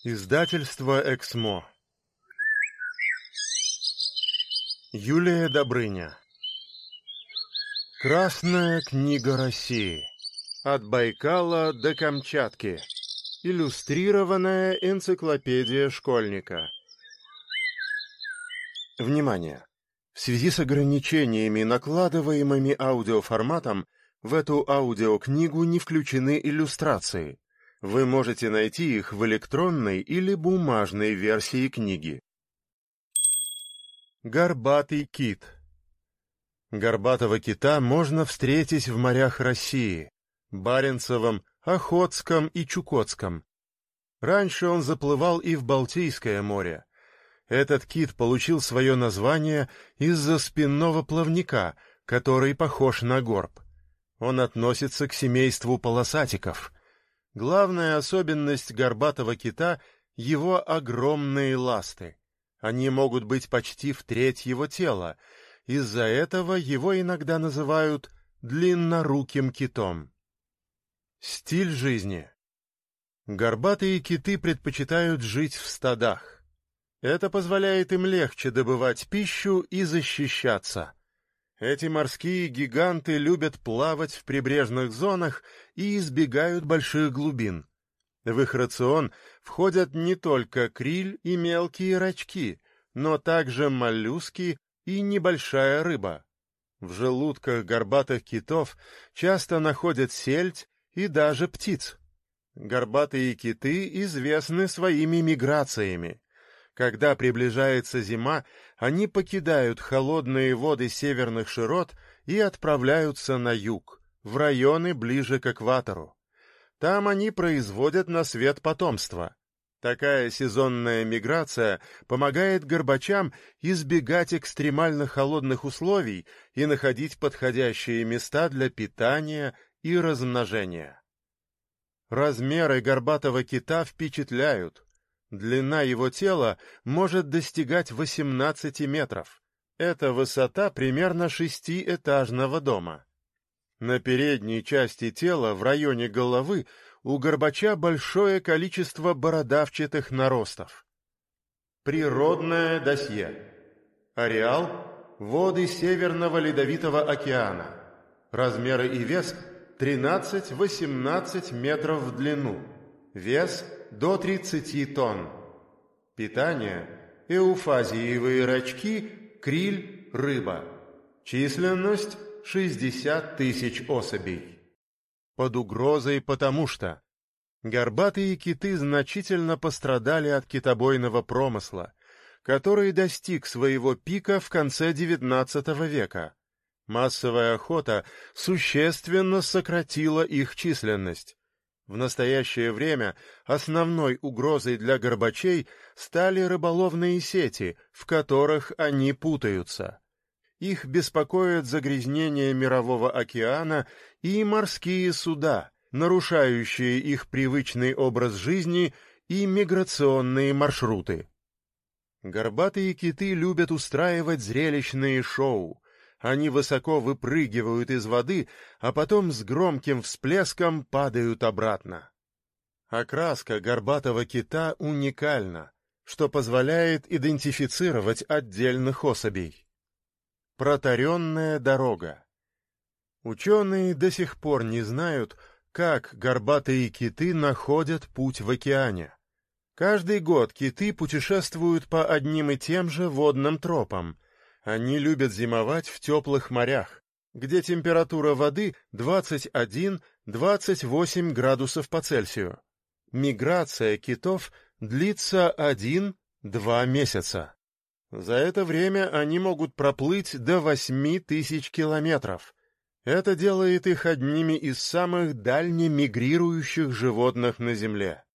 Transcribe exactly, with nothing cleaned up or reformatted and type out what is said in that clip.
Издательство «Эксмо». Юлия Добрыня. Красная книга России. От Байкала до Камчатки. Иллюстрированная энциклопедия школьника. Внимание! В связи с ограничениями, накладываемыми аудиоформатом, в эту аудиокнигу не включены иллюстрации. Вы можете найти их в электронной или бумажной версии книги. Горбатый кит. Горбатого кита можно встретить в морях России – Баренцевом, Охотском и Чукотском. Раньше он заплывал и в Балтийское море. Этот кит получил свое название из-за спинного плавника, который похож на горб. Он относится к семейству полосатиков. Главная особенность горбатого кита — его огромные ласты. Они могут быть почти в треть его тела. Из-за этого его иногда называют длинноруким китом. Стиль жизни. Горбатые киты предпочитают жить в стадах. Это позволяет им легче добывать пищу и защищаться. Эти морские гиганты любят плавать в прибрежных зонах и избегают больших глубин. В их рацион входят не только криль и мелкие рачки, но также моллюски и небольшая рыба. В желудках горбатых китов часто находят сельдь и даже птиц. Горбатые киты известны своими миграциями. Когда приближается зима, они покидают холодные воды северных широт и отправляются на юг, в районы ближе к экватору. Там они производят на свет потомство. Такая сезонная миграция помогает горбачам избегать экстремально холодных условий и находить подходящие места для питания и размножения. Размеры горбатого кита впечатляют. Длина его тела может достигать восемнадцати метров. Это высота примерно шестиэтажного дома. На передней части тела, в районе головы, у горбача большое количество бородавчатых наростов. Природное досье. Ареал – воды Северного Ледовитого океана. Размеры и вес – тринадцать-восемнадцать метров в длину. Вес – до тридцати тонн. Питание – эуфазиевые рачки, криль, рыба. Численность – шестьдесят тысяч особей. Под угрозой потому что горбатые киты значительно пострадали от китобойного промысла, который достиг своего пика в конце девятнадцатого века. Массовая охота существенно сократила их численность. В настоящее время основной угрозой для горбачей стали рыболовные сети, в которых они путаются. Их беспокоит загрязнение Мирового океана и морские суда, нарушающие их привычный образ жизни и миграционные маршруты. Горбатые киты любят устраивать зрелищные шоу. Они высоко выпрыгивают из воды, а потом с громким всплеском падают обратно. Окраска горбатого кита уникальна, что позволяет идентифицировать отдельных особей. Протаренная дорога. Ученые до сих пор не знают, как горбатые киты находят путь в океане. Каждый год киты путешествуют по одним и тем же водным тропам. Они любят зимовать в теплых морях, где температура воды двадцать один — двадцать восемь градусов по Цельсию. Миграция китов длится один-два месяца. За это время они могут проплыть до восьми тысяч километров. Это делает их одними из самых дальне мигрирующих животных на Земле.